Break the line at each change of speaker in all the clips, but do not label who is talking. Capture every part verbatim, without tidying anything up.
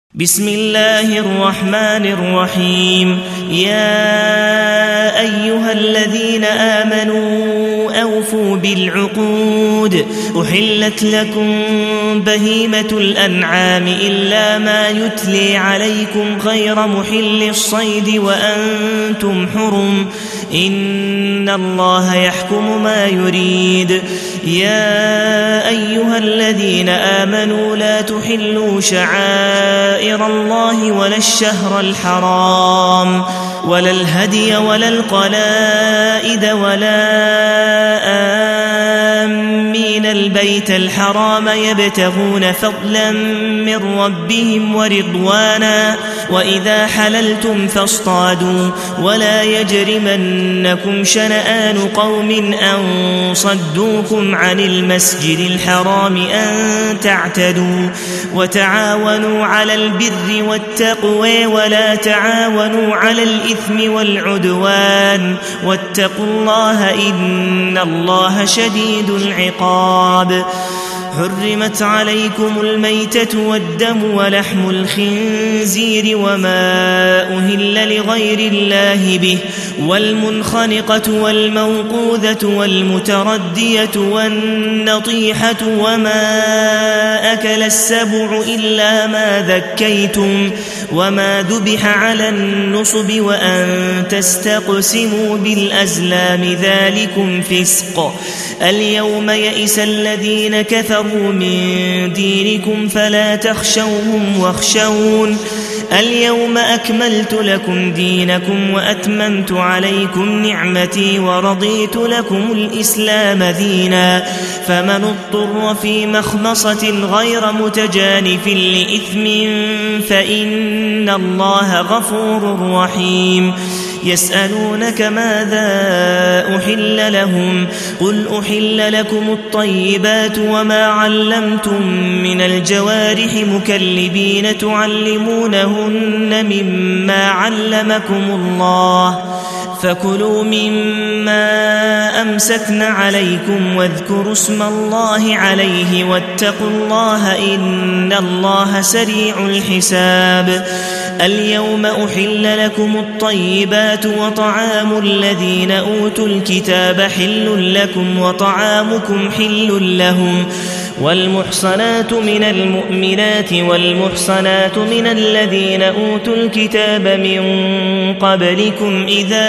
بسم الله الرحمن الرحيم. يا أيها الذين آمنوا أوفوا بالعقود. أحلت لكم بهيمة الأنعام إلا ما يتلي عليكم غير محل الصيد وأنتم حرم، إن الله يحكم ما يريد. يا أيها الذين آمنوا لا تحلوا شعائر الله ولا الشهر الحرام ولا الهدي ولا القلائد ولا آمين البيت الحرام يبتغون فضلا من ربهم ورضوانا، وإذا حللتم فاصطادوا ولا يجرمنكم شنآن قوم أن صدوكم عن المسجد الحرام أن تعتدوا، وتعاونوا على البر والتقوى ولا تعاونوا على الإثم والعدوان، واتقوا الله إن الله شديد العقاب. حرمت عليكم الميتة والدم ولحم الخنزير وما أهل لغير الله به، والمنخنقة والموقوذة والمتردية والنطيحة وما أكل السبع إلا ما ذكيتم وما ذبح على النصب وأن تستقسموا بالأزلام ذلكم فسق. اليوم يئس الذين كفروا من دينكم فلا تخشوهم واخشون. اليوم أكملت لكم دينكم وأتممت عليكم نعمتي ورضيت لكم الإسلام دينا، فمن اضطر في مخمصة غير متجانف لإثم فإن الله غفور رحيم. يسألونك ماذا أحل لهم؟ قل أحل لكم الطيبات وما علمتم من الجوارح مكلبين تعلمونهن مما علمكم الله، فكلوا مما أمسكن عليكم واذكروا اسم الله عليه واتقوا الله إن الله سريع الحساب. اليوم أحل لكم الطيبات وطعام الذين أوتوا الكتاب حل لكم وطعامكم حل لهم، والمحصنات من المؤمنات والمحصنات من الذين أوتوا الكتاب من قبلكم إذا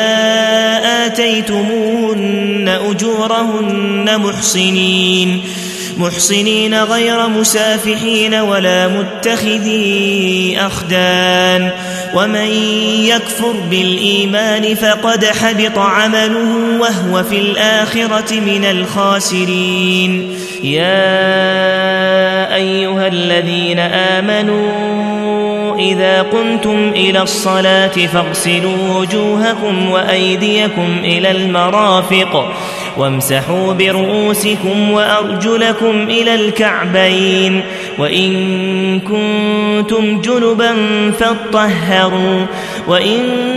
آتيتموهن أجورهن محصنين محصنين غير مسافحين ولا متخذي أخدان، ومن يكفر بالإيمان فقد حبط عمله وهو في الآخرة من الخاسرين. يا أيها الذين آمنوا إذا قمتم إلى الصلاة فاغسلوا وجوهكم وأيديكم إلى المرافق وامسحوا برؤوسكم وأرجلكم إلى الكعبين، وإن كنتم جنبا فاطهروا، وإن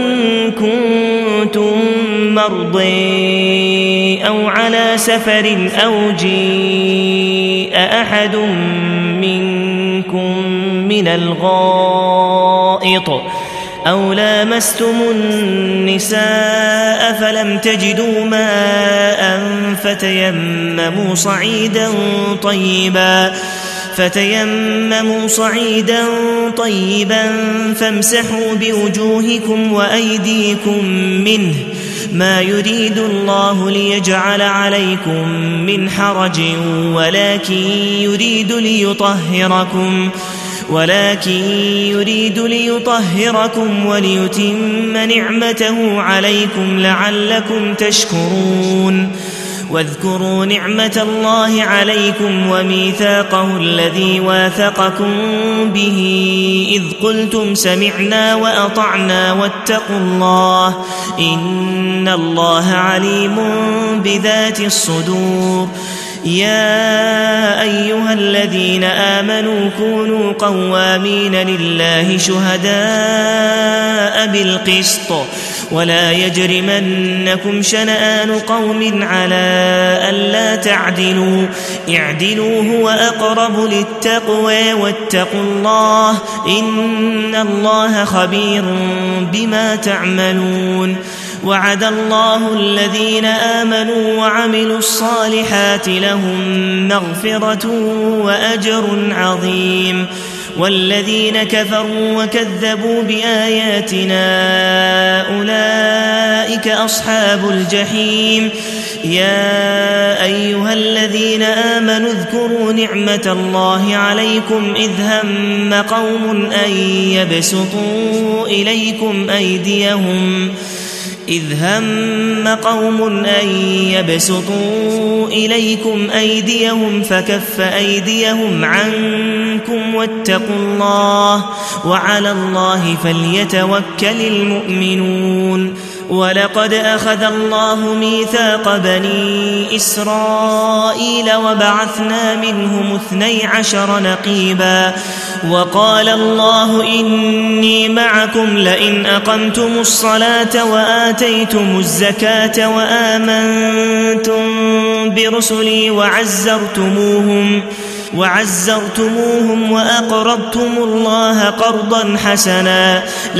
كنتم مرضى أو على سفر أو جيء أحد منكم من الغائط أو لامستم النساء فلم تجدوا ماء فتيمموا صعيدا طيبا فتيمموا صعيدا طيبا فامسحوا بوجوهكم وأيديكم منه، ما يريد الله ليجعل عليكم من حرج ولكن يريد ليطهركم ولكن يريد ليطهركم وليتم نعمته عليكم لعلكم تشكرون. واذكروا نعمة الله عليكم وميثاقه الذي واثقكم به إذ قلتم سمعنا وأطعنا واتقوا الله إن الله عليم بذات الصدور. يا أيها الذين آمنوا كونوا قوامين لله شهداء بالقسط ولا يجرمنكم شنآن قوم على ألا تعدلوا اعدلوا هو أقرب للتقوى واتقوا الله إن الله خبير بما تعملون وعد الله الذين آمنوا وعملوا الصالحات لهم مغفرة وأجر عظيم والذين كفروا وكذبوا بآياتنا أولئك أصحاب الجحيم يا أيها الذين آمنوا اذكروا نعمة الله عليكم إذ هم قوم أن يبسطوا إليكم أيديهم إذ هم قوم أن يبسطوا إليكم أيديهم فكف أيديهم عنكم واتقوا الله وعلى الله فليتوكل المؤمنون ولقد أخذ الله ميثاق بني إسرائيل وبعثنا منهم اثني عشر نقيبا وقال الله إني معكم لئن أقمتم الصلاة وآتيتم الزكاة وآمنتم برسلي وعزرتموهم وعزرتموهم وأقرضتم الله قرضا حسنا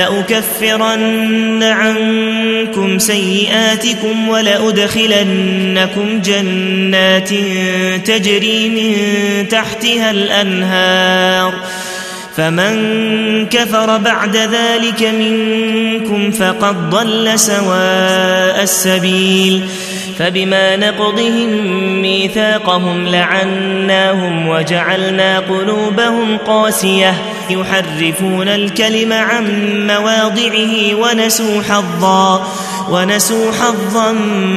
لأكفرن عنكم سيئاتكم ولأدخلنكم جنات تجري من تحتها الأنهار فمن كفر بعد ذلك منكم فقد ضل سواء السبيل فبما نقضهم ميثاقهم لعناهم وجعلنا قلوبهم قاسية يحرفون الكلم عن مواضعه ونسوا حظا ونسوا حظا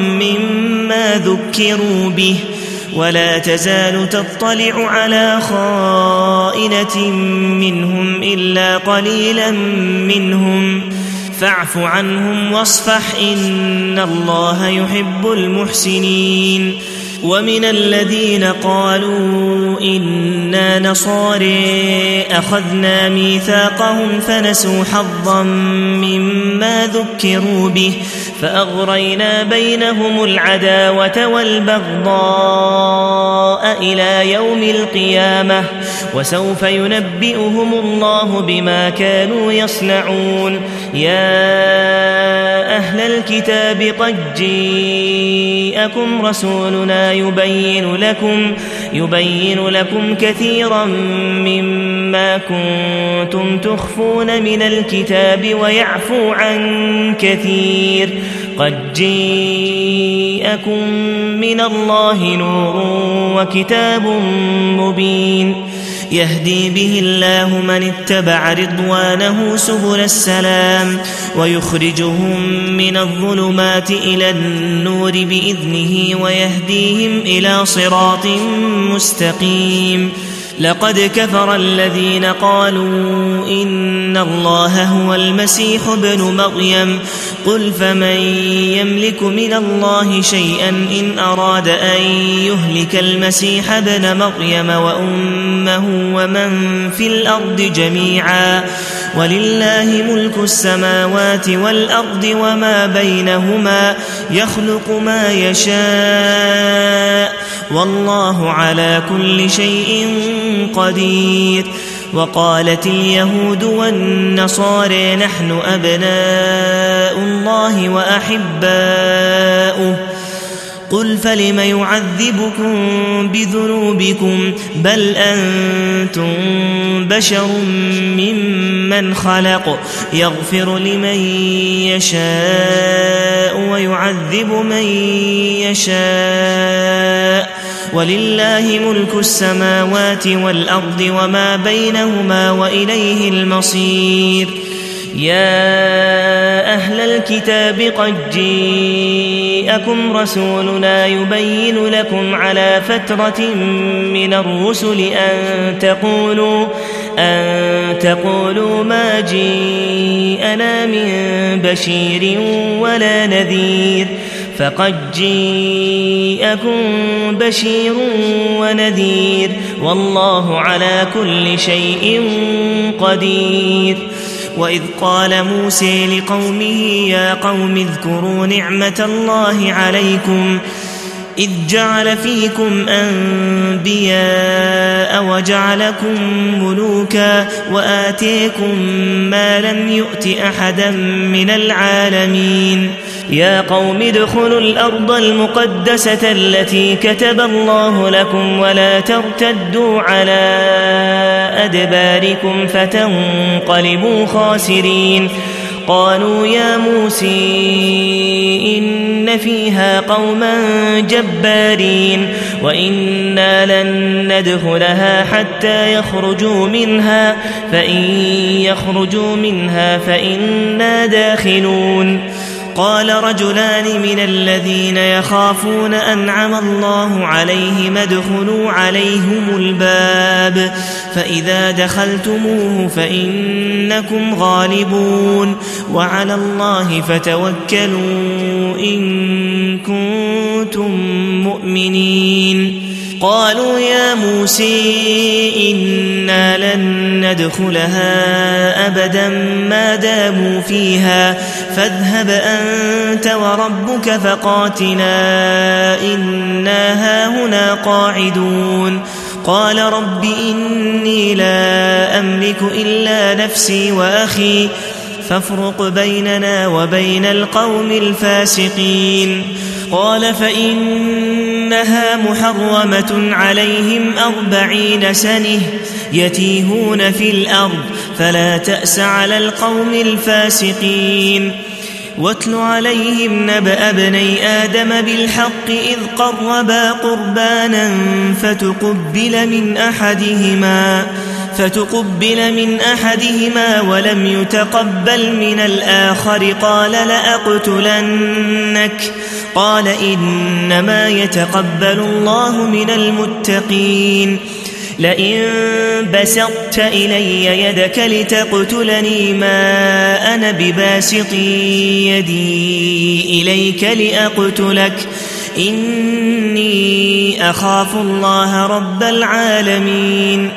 مما ذكروا به ولا تزال تطلع على خائنة منهم إلا قليلا منهم فاعف عنهم واصفح إن الله يحب المحسنين ومن الذين قالوا إنا نصارى أخذنا ميثاقهم فنسوا حظا مما ذكروا به فأغرينا بينهم العداوة والبغضاء إلى يوم القيامة وسوف ينبئهم الله بما كانوا يصنعون يا أهل الكتاب قد جاءكم رسولنا يبين لكم يبين لكم كثيرا مما كنتم تخفون من الكتاب ويعفو عن كثير قد جاءكم من الله نور وكتاب مبين يهدي به الله من اتبع رضوانه سبل السلام ويخرجهم من الظلمات إلى النور بإذنه ويهديهم إلى صراط مستقيم لقد كفر الذين قالوا إن الله هو المسيح ابن مريم قل فمن يملك من الله شيئا إن أراد أن يهلك المسيح ابن مريم وأمه ومن في الأرض جميعا ولله ملك السماوات والأرض وما بينهما يخلق ما يشاء والله على كل شيء قدير وقالت اليهود والنصارى نحن أبناء الله وأحباؤه قل فلم يعذبكم بذنوبكم بل أنتم بشر ممن خلق يغفر لمن يشاء ويعذب من يشاء ولله ملك السماوات والأرض وما بينهما وإليه المصير يا أهل الكتاب قد جاءكم رسولنا يبين لكم على فترة من الرسل أن تقولوا أن تقولوا ما جاءنا من بشير ولا نذير فقد جاءكم بشير ونذير والله على كل شيء قدير وإذ قال موسى لقومه يا قوم اذكروا نعمة الله عليكم إذ جعل فيكم أنبياء وجعلكم ملوكا وآتيكم ما لم يؤت أحدا من العالمين يا قوم ادخلوا الأرض المقدسة التي كتب الله لكم ولا ترتدوا على أدباركم فتنقلبوا خاسرين قالوا يا موسى إن فيها قوما جبارين وإنا لن ندخلها حتى يخرجوا منها فإن يخرجوا منها فإنا داخلون قال رجلان من الذين يخافون أنعم الله عليهم ادخلوا عليهم الباب فإذا دخلتموه فإنكم غالبون وعلى الله فتوكلوا إن كنتم مؤمنين قالوا يا موسى إنا لن ندخلها أبدا ما داموا فيها فاذهب أنت وربك فقاتلا إنا هاهنا قاعدون قال رب إني لا أملك إلا نفسي وأخي فافرق بيننا وبين القوم الفاسقين قال فإنها محرمة عليهم أربعين سنة يتيهون في الأرض فلا تأس على القوم الفاسقين واتل عليهم نبأ ابني آدم بالحق إذ قربا قربانا فتقبل من أحدهما فتقبل من أحدهما ولم يتقبل من الآخر قال لأقتلنك قال إنما يتقبل الله من المتقين لئن بسطت إلي يدك لتقتلني ما أنا بباسط يدي إليك لأقتلك إني أخاف الله رب العالمين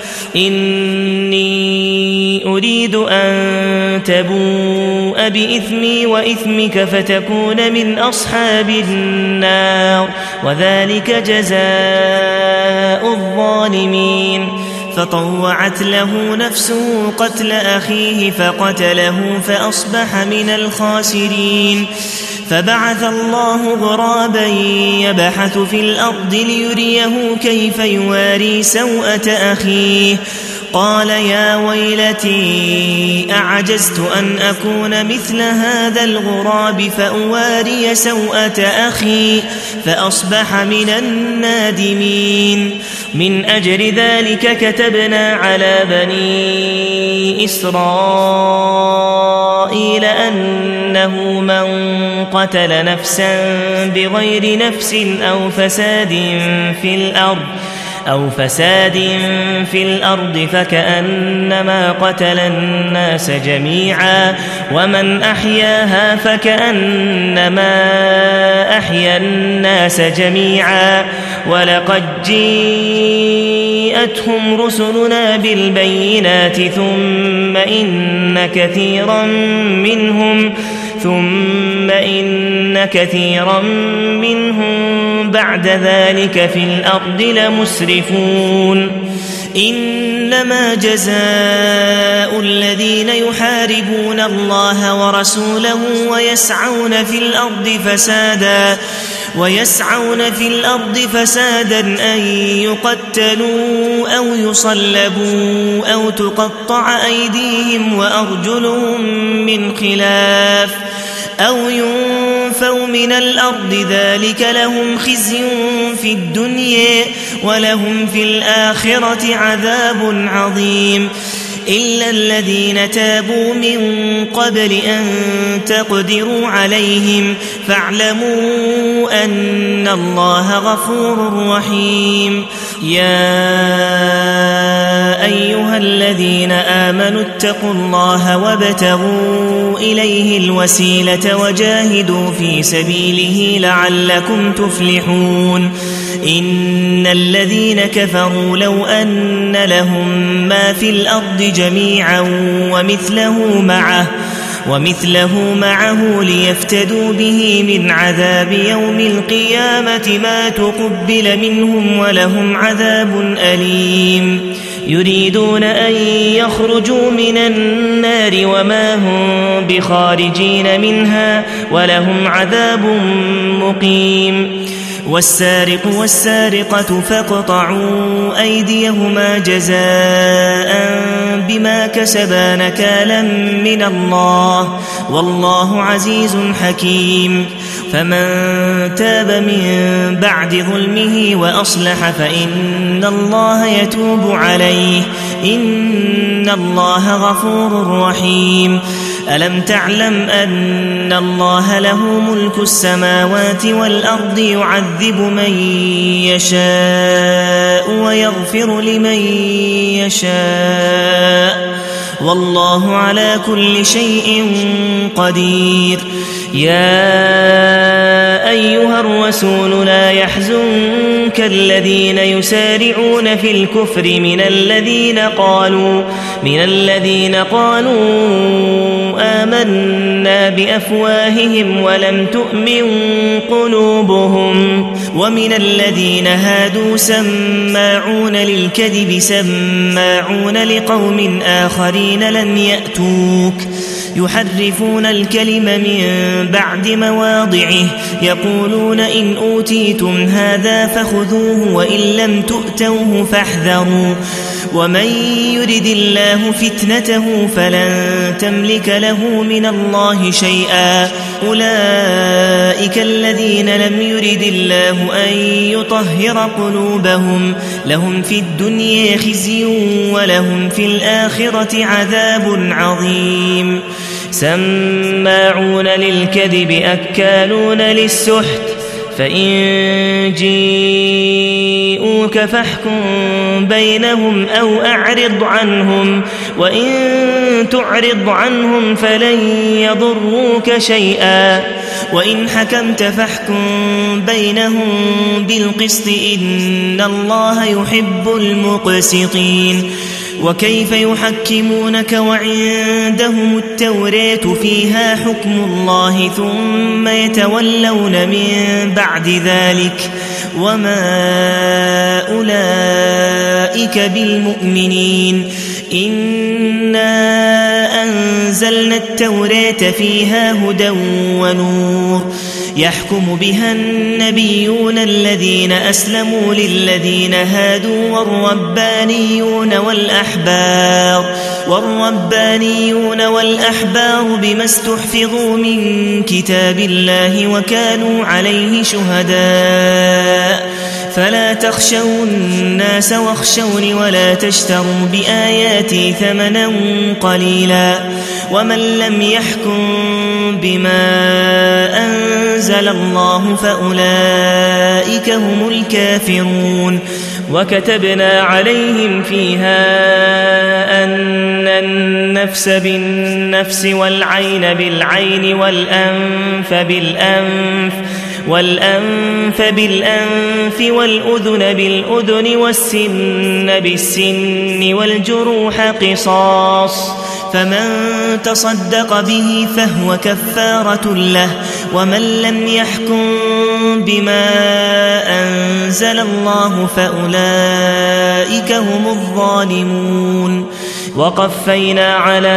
إني أريد أن تبوء بإثمي وإثمك فتكون من أصحاب النار وذلك جزاء الظالمين فطوعت له نفسه قتل أخيه فقتله فأصبح من الخاسرين فبعث الله غرابا يبحث في الأرض ليريه كيف يواري سوءة أخيه قال يا ويلتي أعجزت أن أكون مثل هذا الغراب فأواري سوءة أخي فأصبح من النادمين من أجل ذلك كتبنا على بني إسرائيل أنه من قتل نفسا بغير نفس أو فساد في الأرض أو فساد في الأرض فكأنما قتل الناس جميعا ومن أحياها فكأنما أحيا الناس جميعا ولقد جاءتهم رسلنا بالبينات ثم إن كثيرا منهم ثم إن كثيرا منهم بعد ذلك في الأرض لمسرفون إنما جزاء الذين يحاربون الله ورسوله ويسعون في الأرض فسادا ويسعون في الأرض فسادا أن يقتلوا أو يصلبوا أو تقطع أيديهم وأرجلهم من خلاف أو ينفوا من الأرض ذلك لهم خزي في الدنيا ولهم في الآخرة عذاب عظيم إلا الذين تابوا من قبل أن تقدروا عليهم فاعلموا أن الله غفور رحيم يا أيها الذين آمنوا اتقوا الله وابتغوا إليه الوسيلة وجاهدوا في سبيله لعلكم تفلحون إن الذين كفروا لو أن لهم ما في الأرض جميعا ومثله معه ومثله معه ليفتدوا به من عذاب يوم القيامة ما تقبل منهم ولهم عذاب أليم يريدون أن يخرجوا من النار وما هم بخارجين منها ولهم عذاب مقيم والسارق والسارقة فاقطعوا أيديهما جزاء بما كسبا نكالا من الله والله عزيز حكيم فمن تاب من بعد ظلمه وأصلح فإن الله يتوب عليه إن الله غفور رحيم ألم تعلم أن الله له ملك السماوات والأرض يعذب من يشاء ويغفر لمن يشاء والله على كل شيء قدير يا أيها الرسول لا يحزنك الذين يسارعون في الكفر من الذين قالوا من الذين قالوا آمنا بأفواههم ولم تؤمن قلوبهم ومن الذين هادوا سماعون للكذب سماعون لقوم آخرين لم يأتوك يحرفون الكلم من بعد مواضعه يقولون إن أوتيتم هذا فخذوه وإن لم تؤتوه فاحذروا ومن يرد الله فتنته فلن تملك له من الله شيئا أولئك الذين لم يرد الله أن يطهر قلوبهم لهم في الدنيا خزي ولهم في الآخرة عذاب عظيم سماعون للكذب أكالون للسحت فإن جيءوك فاحكم بينهم أو أعرض عنهم وإن تعرض عنهم فلن يضروك شيئا وإن حكمت فاحكم بينهم بالقسط إن الله يحب المقسطين وكيف يحكمونك وعندهم التوراة فيها حكم الله ثم يتولون من بعد ذلك وما أولئك بالمؤمنين إنا أنزلنا التوراة فيها هدى ونور يحكم بها النبيون الذين أسلموا للذين هادوا والربانيون والأحبار والربانيون والأحبار بما استحفظوا من كتاب الله وكانوا عليه شهداء فلا تخشوا الناس واخشوني ولا تشتروا بآياتي ثمنا قليلا ومن لم يحكم بما أنزل الله فأولئك هم الكافرون وكتبنا عليهم فيها أن النفس بالنفس والعين بالعين والأنف بالأنف والأنف بالأنف والأذن بالأذن والسن بالسن والجروح قصاص فمن تصدق به فهو كفارة له ومن لم يحكم بما أنزل الله فأولئك هم الظالمون وقفينا على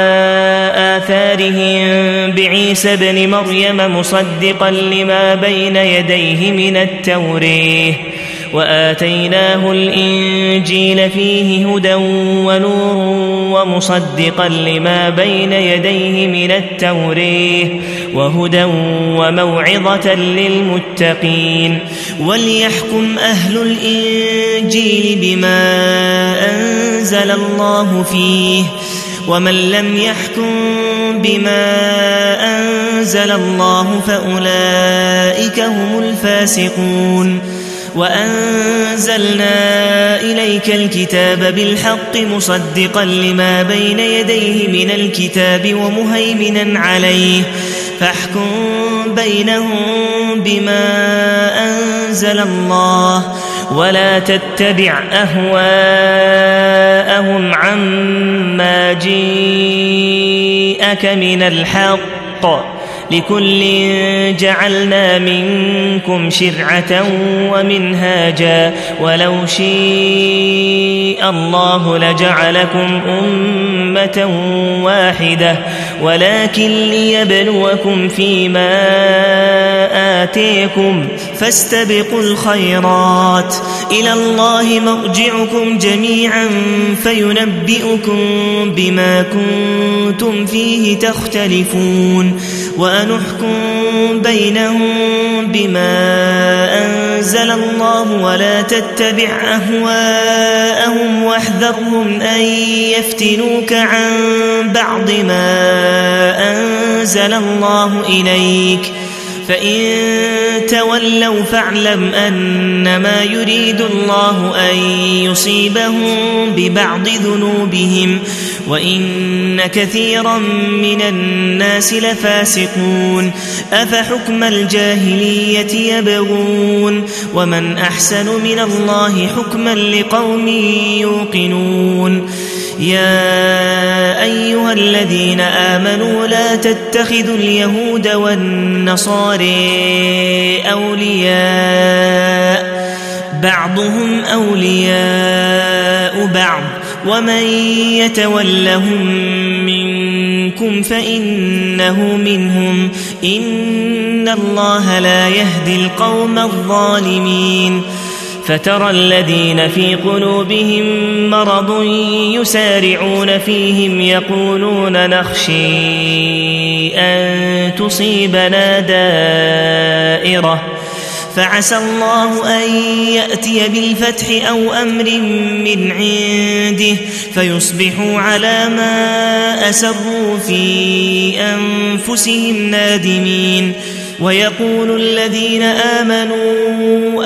آثارهم بعيسى ابن مريم مصدقا لما بين يديه من التوراة وآتيناه الإنجيل فيه هدى ونور ومصدقا لما بين يديه من التوراة وهدى وموعظة للمتقين وليحكم أهل الإنجيل بما أنزل الله فيه ومن لم يحكم بما أنزل الله فأولئك هم الفاسقون وأنزلنا إليك الكتاب بالحق مصدقا لما بين يديه من الكتاب ومهيمنا عليه فاحكم بينهم بما أنزل الله ولا تتبع أهواءهم عما جيءك من الحق لكل جعلنا منكم شرعة ومنهاجا ولو شاء الله لجعلكم أمة واحدة ولكن ليبلوكم فيما آتيكم فاستبقوا الخيرات إلى الله مرجعكم جميعا فينبئكم بما كنتم فيه تختلفون وأنحكم بينهم بما أنزل الله ولا تتبع أهواءهم واحذرهم أن يفتنوك عن بعض ما أنزل الله إليك فإن تولوا فاعلم أنما يريد الله أن يصيبهم ببعض ذنوبهم وإن كثيرا من الناس لفاسقون أفحكم الجاهلية يبغون ومن أحسن من الله حكما لقوم يوقنون يا أيها الذين آمنوا لا تتخذوا اليهود والنصارى أولياء بعضهم أولياء بعض ومن يتولهم منكم فإنه منهم إن الله لا يهدي القوم الظالمين فترى الذين في قلوبهم مرض يسارعون فيهم يقولون نخشى أن تصيبنا دائرة فعسى الله أن يأتي بالفتح أو أمر من عنده فيصبحوا على ما أسروا في أنفسهم نادمين ويقول الذين آمنوا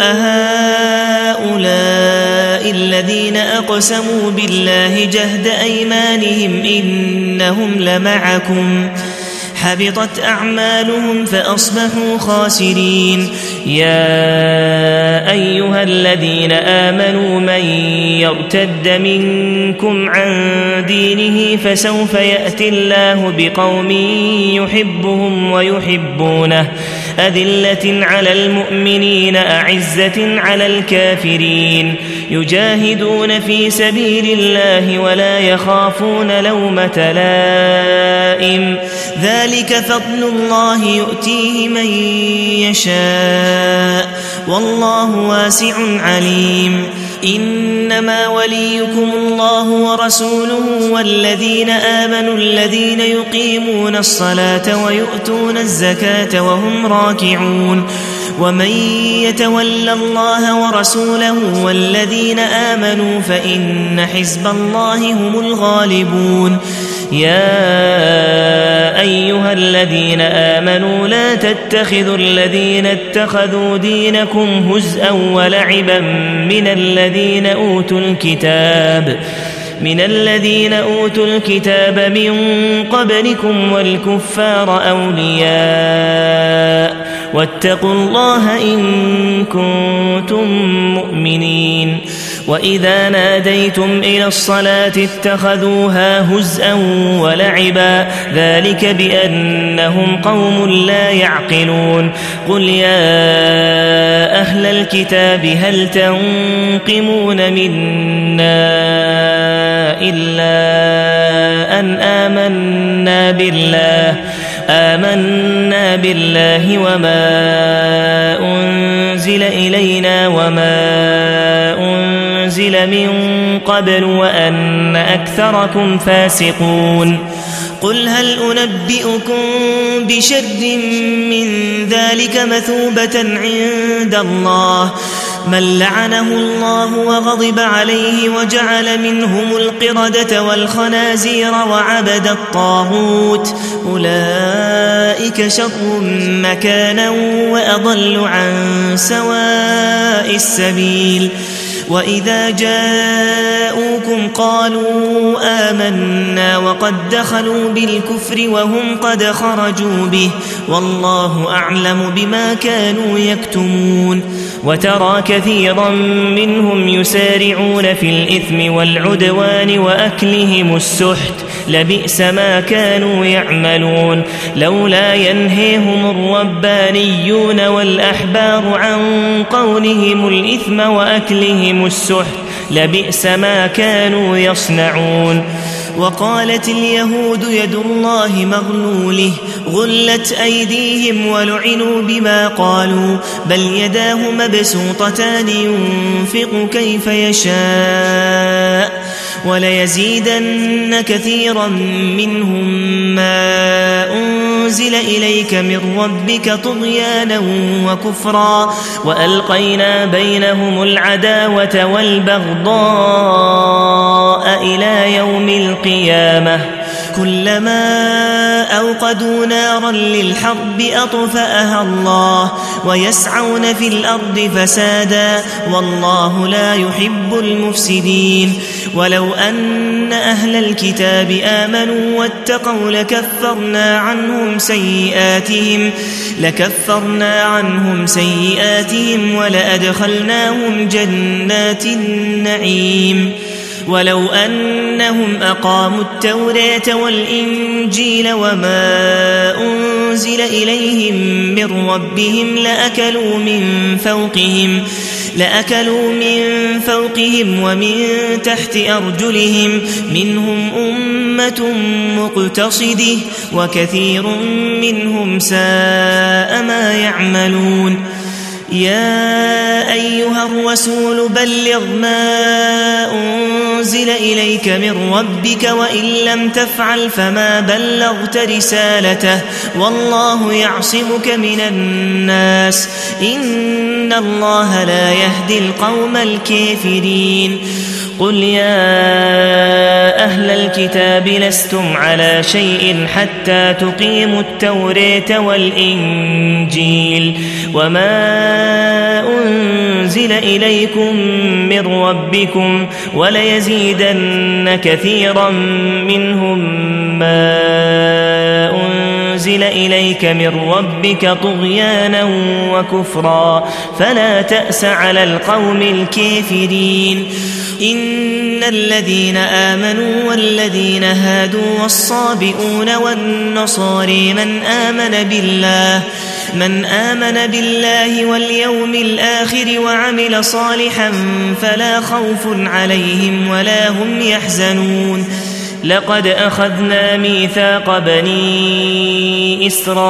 أهؤلاء الذين أقسموا بالله جهد أيمانهم إنهم لمعكم حبطت أعمالهم فأصبحوا خاسرين يا أيها الذين آمنوا من يرتد منكم عن دينه فسوف يأتي الله بقوم يحبهم ويحبونه أذلة على المؤمنين أعزة على الكافرين يجاهدون في سبيل الله ولا يخافون لومة لائم ذلك فضل الله يؤتيه من يشاء والله واسع عليم إنما وليكم الله ورسوله والذين آمنوا الذين يقيمون الصلاة ويؤتون الزكاة وهم راكعون ومن يتول الله ورسوله والذين آمنوا فإن حزب الله هم الغالبون يا أيها الذين آمنوا لا تتخذوا الذين اتخذوا دينكم هزءا ولعبا من الذين أوتوا الكتاب من الذين أوتوا الكتاب من قبلكم والكفار أولياء واتقوا الله إن كنتم مؤمنين وإذا ناديتم إلى الصلاة اتخذوها هزءا ولعبا ذلك بأنهم قوم لا يعقلون قل يا أهل الكتاب هل تنقمون منا إلا أن آمنا بالله آمنا بالله وما أنزل إلينا وما أنزل من قبل وأن أكثركم فاسقون قل هل أنبئكم بشر من ذلك مثوبة عند الله من لعنه الله وغضب عليه وجعل منهم القردة والخنازير وعبد الطاغوت أولئك شر مكانا وأضل عن سواء السبيل وإذا جاءوكم قالوا آمنا وقد دخلوا بالكفر وهم قد خرجوا به والله أعلم بما كانوا يكتمون وترى كثيرا منهم يسارعون في الإثم والعدوان وأكلهم السحت لبئس ما كانوا يعملون لولا ينهيهم الربانيون والأحبار عن قولهم الإثم وأكلهم السحت لبئس ما كانوا يصنعون وقالت اليهود يد الله مغلوله غلت أيديهم ولعنوا بما قالوا بل يداه مبسوطتان ينفق كيف يشاء وليزيدن كثيرا منهم ما أنزل إليك من ربك طغيانا وكفرا وألقينا بينهم العداوة والبغضاء إلى يوم القيامة كلما أوقدوا نارا للحرب أطفأها الله ويسعون في الأرض فسادا والله لا يحب المفسدين ولو أن أهل الكتاب آمنوا واتقوا لكفرنا عنهم سيئاتهم لكفرنا عنهم سيئاتهم ولأدخلناهم جنات النعيم ولو أنهم أقاموا التوراة والإنجيل وما أنزل إليهم من ربهم لأكلوا من فوقهم لأكلوا من فوقهم ومن تحت أرجلهم منهم أمة مقتصدة وكثير منهم ساء ما يعملون يا أيها الرسول بلغ ما أنزل إليك من ربك وإن لم تفعل فما بلغت رسالته والله يعصمك من الناس إن الله لا يهدي القوم الكافرين قل يا أهل الكتاب لستم على شيء حتى تقيموا التوراة والإنجيل وما أنزل إليكم من ربكم وليزيدن كثيرا منهم ما أنزل إليك من ربك طغيانا وكفرا فلا تأس على القوم الكافرين إن الذين آمنوا والذين هادوا والصابئون والنصارى من آمن بالله من آمن بالله واليوم الآخر وعمل صالحا فلا خوف عليهم ولا هم يحزنون لقد أخذنا ميثاق بني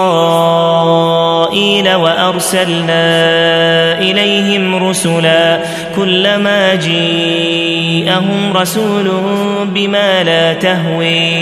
إسرائيل وأرسلنا إليهم رسلا كلما جيءهم رسول بما لا تهوي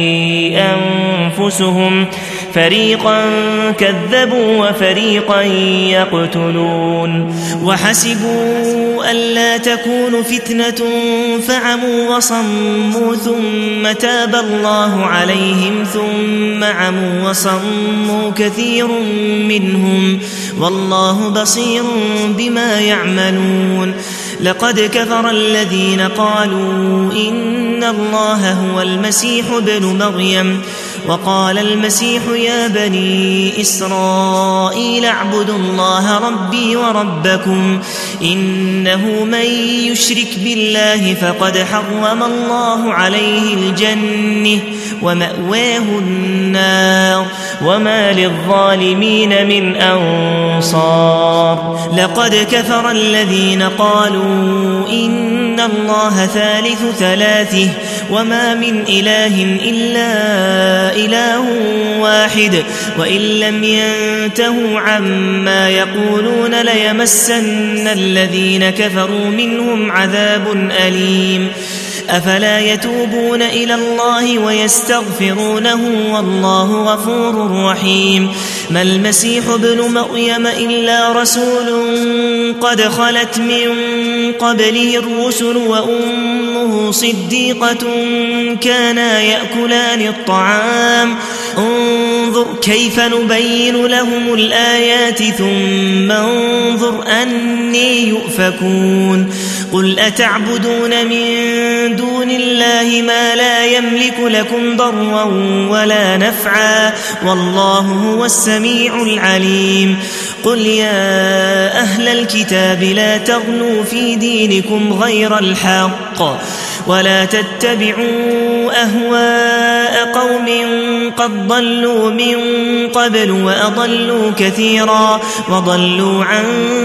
أنفسهم فريقا كذبوا وفريقا يقتلون وحسبوا ألا تكون فتنة فعموا وصموا ثم تاب الله عليهم ثم عموا وصموا كثير منهم والله بصير بما يعملون لقد كفر الذين قالوا إن الله هو المسيح ابن مريم وقال المسيح يا بني إسرائيل اعبدوا الله ربي وربكم إنه من يشرك بالله فقد حرم الله عليه الجنة ومأواه النار وما للظالمين من أنصار لقد كفر الذين قالوا إن الله ثالث ثلاثه وما من إله إلا إله واحد وإن لم ينتهوا عما يقولون ليمسن الذين كفروا منهم عذاب أليم أفلا يتوبون إلى الله ويستغفرونه والله غفور رحيم ما المسيح ابن مريم إلا رسول قد خلت من قبله الرسل وأمه صديقة كانا يأكلان الطعام انظر كيف نبين لهم الآيات ثم انظر أني يؤفكون قل أتعبدون من دون الله ما لا يملك لكم ضرا ولا نفعا والله هو السميع العليم قل يا أهل الكتاب لا تغلوا في دينكم غير الحق ولا تتبعوا أهواء قوم قد ضلوا من قبل وأضلوا كثيرا وضلوا عن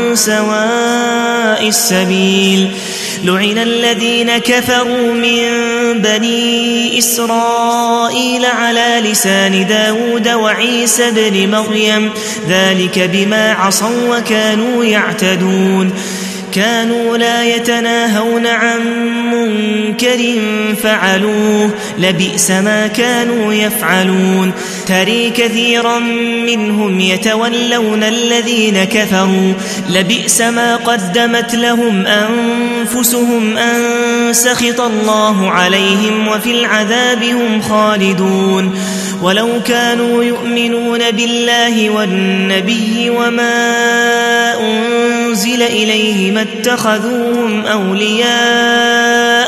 سواء السبيل لعن الذين كفروا من بني إسرائيل على لسان داود وعيسى بن مريم ذلك بما عصوا وكانوا يعتدون كانوا لا يتناهون عن منكر فعلوه لبئس ما كانوا يفعلون ترى كثيرا منهم يتولون الذين كفروا لبئس ما قدمت لهم أنفسهم أن سخط الله عليهم وفي العذاب هم خالدون ولو كانوا يؤمنون بالله والنبي وما أنزل إليه ما اتخذوهم أولياء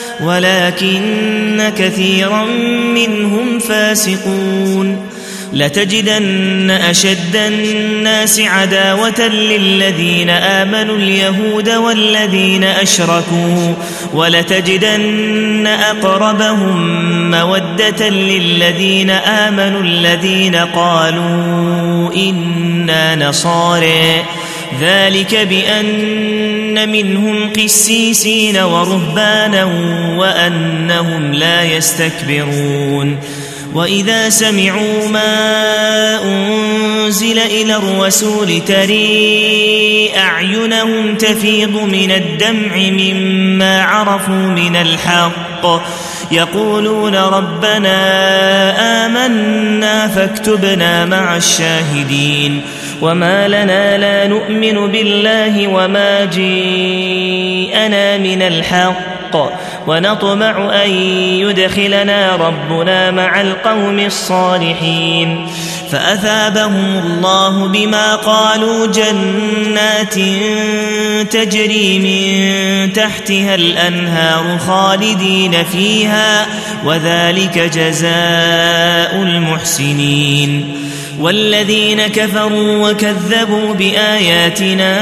ولكن كثيرا منهم فاسقون لتجدن أشد الناس عداوة للذين آمنوا اليهود والذين أشركوا ولتجدن أقربهم مودة للذين آمنوا الذين قالوا إنا نصارى ذلك بأن منهم قسيسين ورهبانا وأنهم لا يستكبرون وإذا سمعوا ما أنزل إلى الرسول ترى أعينهم تفيض من الدمع مما عرفوا من الحق يقولون ربنا آمنا فاكتبنا مع الشاهدين وما لنا لا نؤمن بالله وما جاءنا من الحق ونطمع أن يدخلنا ربنا مع القوم الصالحين فأثابهم الله بما قالوا جنات تجري من تحتها الأنهار خالدين فيها وذلك جزاء المحسنين والذين كفروا وكذبوا بآياتنا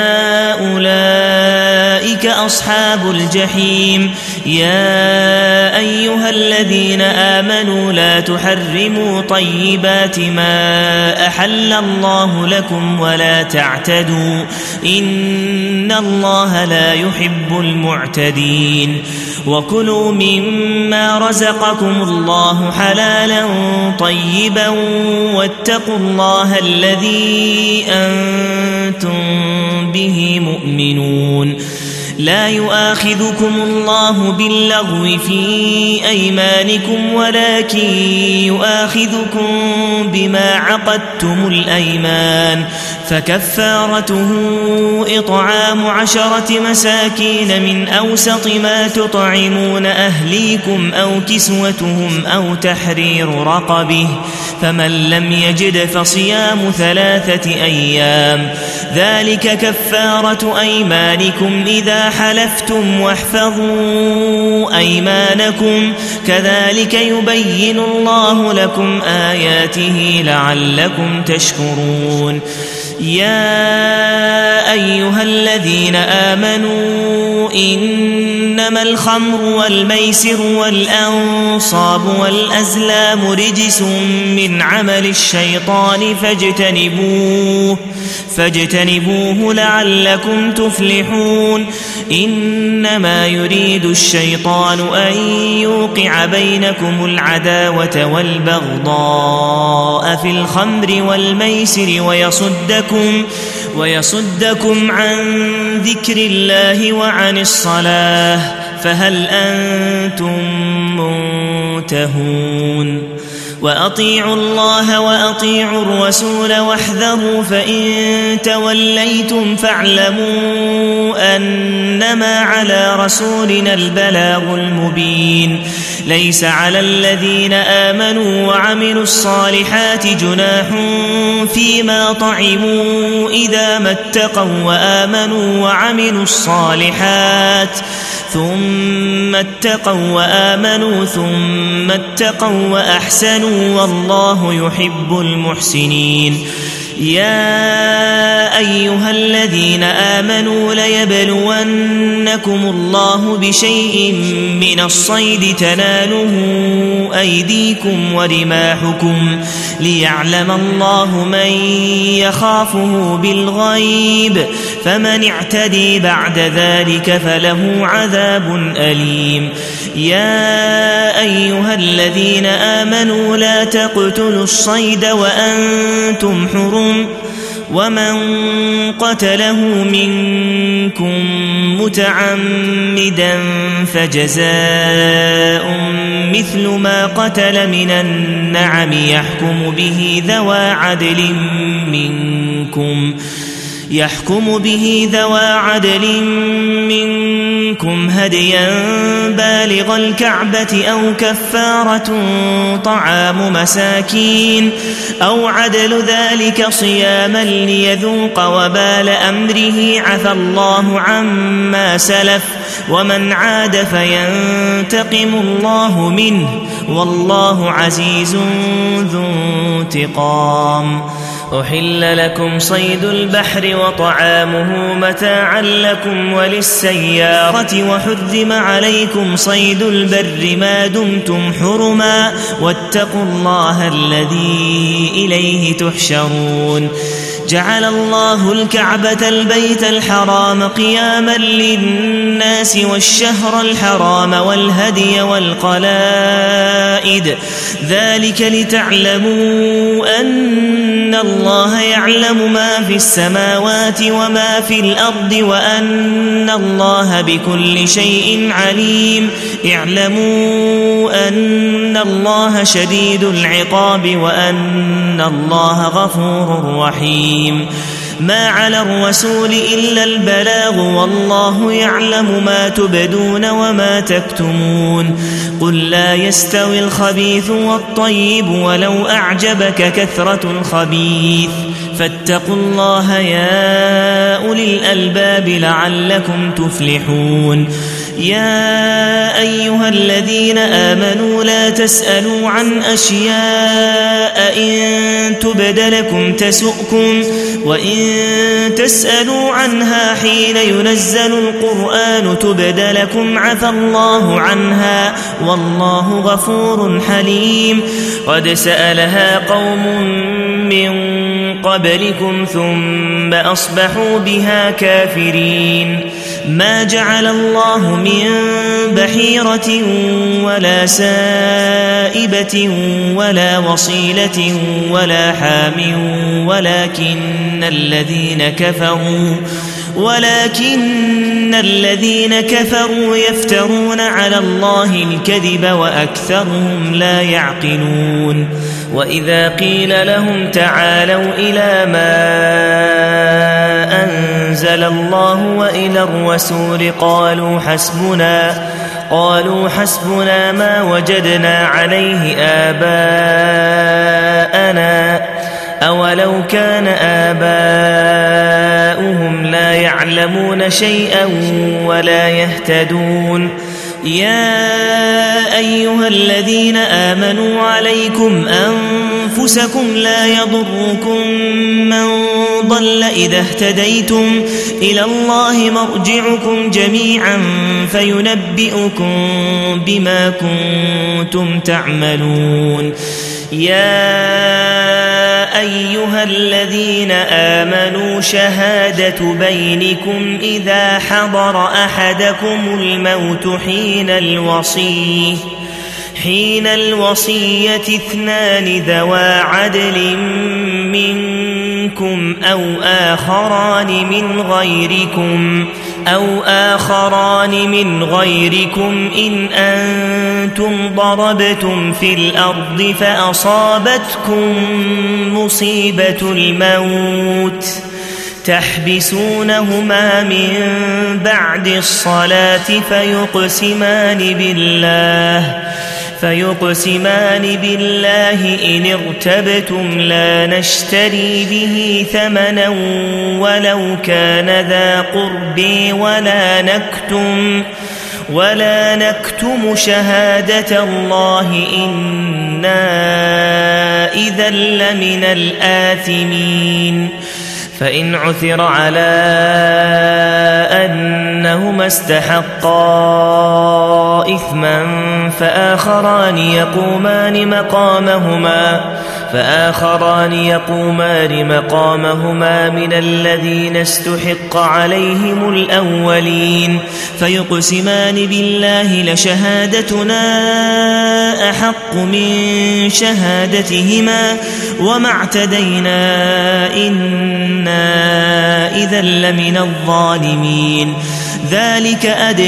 أولئك أصحاب الجحيم يا أيها الذين آمنوا لا تحرموا طيبات ما أحل الله لكم ولا تعتدوا إن الله لا يحب المعتدين وكلوا مما رزقكم الله حلالا طيبا واتقوا الله الذي أنتم به مؤمنون لا يؤاخذكم الله باللغو في أيمانكم ولكن يؤاخذكم بما عقدتم الأيمان فكفارته إطعام عشرة مساكين من أوسط ما تطعمون أهليكم أو كسوتهم أو تحرير رقبه فمن لم يجد فصيام ثلاثة أيام ذلك كفارة أيمانكم إذا حلفتم واحفظوا أيمانكم كذلك يبين الله لكم آياته لعلكم تشكرون يا أيها الذين آمنوا إنما الخمر والميسر والأنصاب والأزلام رجس من عمل الشيطان فاجتنبوه فاجتنبوه لعلكم تفلحون إنما يريد الشيطان أن يوقع بينكم العداوة والبغضاء في الخمر والميسر ويصدكم ويصدكم عن ذكر الله وعن الصلاة فهل أنتم منتهون وأطيعوا الله وأطيعوا الرسول واحذروا فإن توليتم فاعلموا أنما على رسولنا البلاغ المبين ليس على الذين آمنوا وعملوا الصالحات جناح فيما طعموا إذا ما اتقوا وآمنوا وعملوا الصالحات ثم اتقوا وآمنوا ثم اتقوا وأحسنوا والله يحب المحسنين يا أيها الذين آمنوا ليبلونكم الله بشيء من الصيد تناله أيديكم ورماحكم ليعلم الله من يخافه بالغيب فمن اعتدي بعد ذلك فله عذاب أليم يا أيها الذين آمنوا لا تقتلوا الصيد وأنتم حرم ومن قتله منكم متعمدا فجزاء مثل ما قتل من النعم يحكم به ذوى عدل منكم يحكم به ذوى عدل منكم هديا بالغ الكعبة أو كفارة طعام مساكين أو عدل ذلك صياما ليذوق وبال أمره عفى الله عما سلف ومن عاد فينتقم الله منه والله عزيز ذو انتقام أحل لكم صيد البحر وطعامه متاعا لكم وللسيارة وحرم عليكم صيد البر ما دمتم حرما واتقوا الله الذي إليه تحشرون جعل الله الكعبة البيت الحرام قياما للناس والشهر الحرام والهدي والقلائد ذلك لتعلموا أن الله يعلم ما في السماوات وما في الأرض وأن الله بكل شيء عليم اعلموا أن الله شديد العقاب وأن الله غفور رحيم ما على الرسول إلا البلاغ والله يعلم ما تبدون وما تكتمون قل لا يستوي الخبيث والطيب ولو أعجبك كثرة الخبيث فاتقوا الله يا أولي الألباب لعلكم تفلحون يا أيها الذين آمنوا لا تسألوا عن أشياء إن تبد لكم تسؤكم وإن تسألوا عنها حين ينزل القرآن تبد لكم عفى الله عنها والله غفور حليم قد سألها قوم من قبلكم ثم أصبحوا بها كافرين ما جعل الله من بحيرة ولا سائبة ولا وصيلة ولا حام ولكن الذين كفروا ولكن الذين كفروا يفترون على الله الكذب وأكثرهم لا يعقلون وإذا قيل لهم تعالوا إلى ما أنزل الله وإلى الرسول قالوا حسبنا قالوا حسبنا ما وجدنا عليه آباءنا أولو كان آباؤهم لا يعلمون شيئا ولا يهتدون يا أيها الذين آمنوا عليكم أنفسكم لا يضركم من ضل إذا اهتديتم إلى الله مرجعكم جميعا فينبئكم بما كنتم تعملون يا أيها الذين آمنوا شهادة بينكم إذا حضر أحدكم الموت حين الوصية حين الوصية اثنان ذوى عدل منكم منكم أو آخران من غيركم أو آخران من غيركم إن أنتم ضربتم في الأرض فأصابتكم مصيبة الموت تحبسونهما من بعد الصلاة فيقسمان بالله فيقسمان بالله إن ارتبتم لا نشتري به ثمنا ولو كان ذا قرب ولا نكتم ولا نكتم شهادة الله إنا إذا لمن الآثمين فإن عثر على أنهما استحقا إثما فآخران يقومان مقامهما فآخران يقومان مقامهما من الذين استحق عليهم الأولين فيقسمان بالله لشهادتنا أحق من شهادتهما وما اعتدينا إنا إذا لمن الظالمين ذلك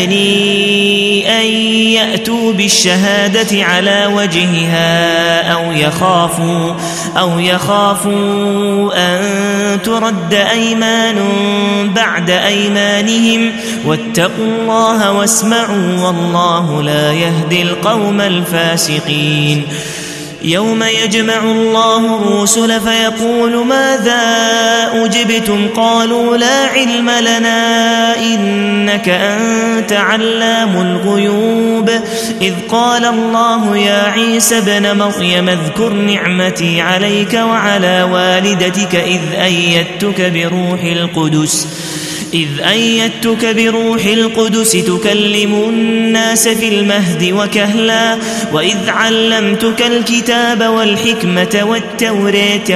أدني أن يأتوا بالشهادة على وجهها أو يخافوا أو يخافوا أن ترد أيمان بعد أيمانهم واتقوا الله واسمعوا والله لا يهدي القوم الفاسقين يوم يجمع الله الرسل فيقول ماذا أجبتم قالوا لا علم لنا إنك أنت علام الغيوب إذ قال الله يا عيسى ابن مريم اذكر نعمتي عليك وعلى والدتك إذ أيدتك بروح القدس إذ أيدتك بروح القدس تكلم الناس في المهد وكهلا وإذ علمتك الكتاب والحكمة والتوراة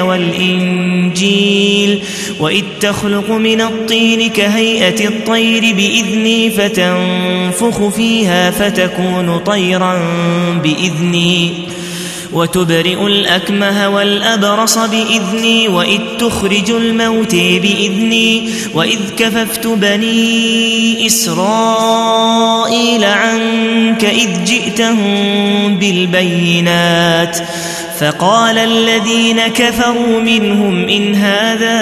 والإنجيل وإذ تخلق من الطين كهيئة الطير بإذني فتنفخ فيها فتكون طيرا بإذني وتبرئ الأكمه والأبرص بإذني وإذ تخرج الموت بإذني وإذ كففت بني إسرائيل عنك إذ جئتهم بالبينات فقال الذين كفروا منهم إن هذا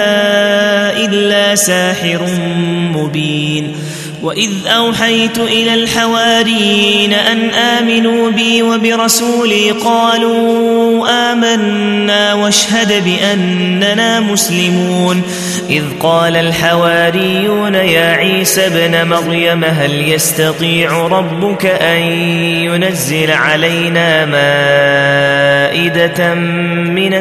إلا ساحر مبين وإذ أوحيت إلى الحواريين أن آمنوا بي وبرسولي قالوا آمنا واشهد بأننا مسلمون إذ قال الحواريون يا عيسى ابن مريم هل يستطيع ربك أن ينزل علينا مائدة من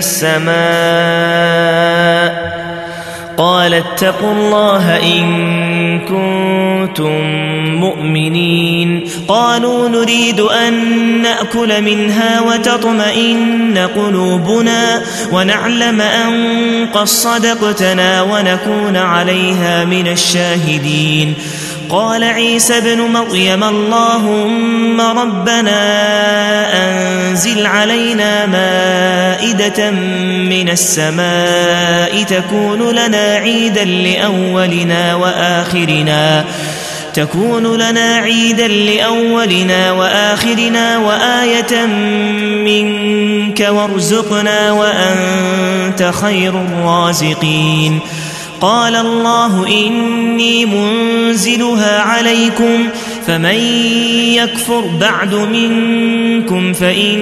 السماء قال اتقوا الله إن كنتم مؤمنين قالوا نريد أن نأكل منها وتطمئن قلوبنا ونعلم أن قد صدقتنا ونكون عليها من الشاهدين قال عيسى ابن مريم اللهم ربنا أنزل علينا مائدة من السماء تكون لنا عيدا لأولنا وآخرنا تكون لنا عيدا لأولنا وآخرنا وآية منك وارزقنا وأنت خير الرازقين قال الله إني منزلها عليكم فمن يكفر بعد منكم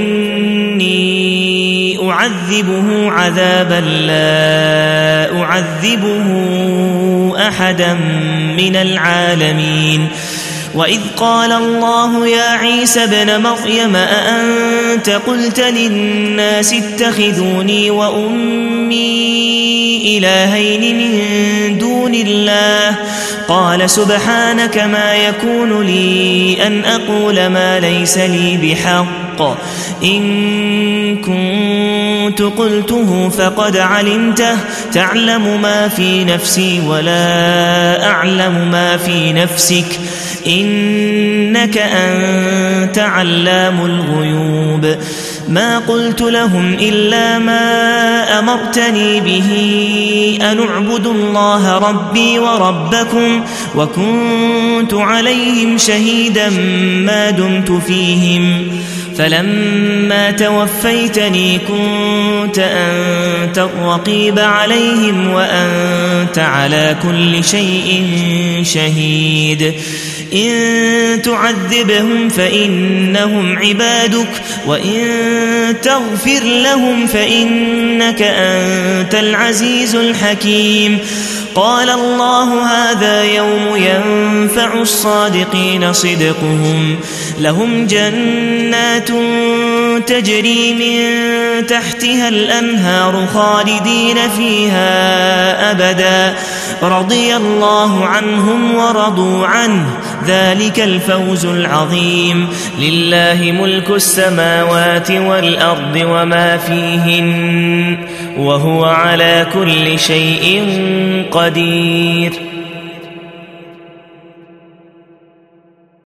فإني أعذبه عذابا لا أعذبه أحدا من العالمين وإذ قال الله يا عيسى ابن مريم أأنت قلت للناس اتخذوني وأمي إلهين من دون الله قال سبحانك ما يكون لي أن أقول ما ليس لي بحق إن كنت قلته فقد علمته تعلم ما في نفسي ولا أعلم ما في نفسك إنك أنت علام الغيوب ما قلت لهم إلا ما أمرتني به أن اعبدوا الله ربي وربكم وكنت عليهم شهيدا ما دمت فيهم فلما توفيتني كنت أنت الرقيب عليهم وأنت على كل شيء شهيد إن تعذبهم فإنهم عبادك وإن تغفر لهم فإنك أنت العزيز الحكيم قال الله هذا يوم ينفع الصادقين صدقهم لهم جنات تجري من تحتها الأنهار خالدين فيها أبدا رضي الله عنهم ورضوا عنه ذلك الفوز العظيم لله ملك السماوات والأرض وما فيهن وهو على كل شيء قدير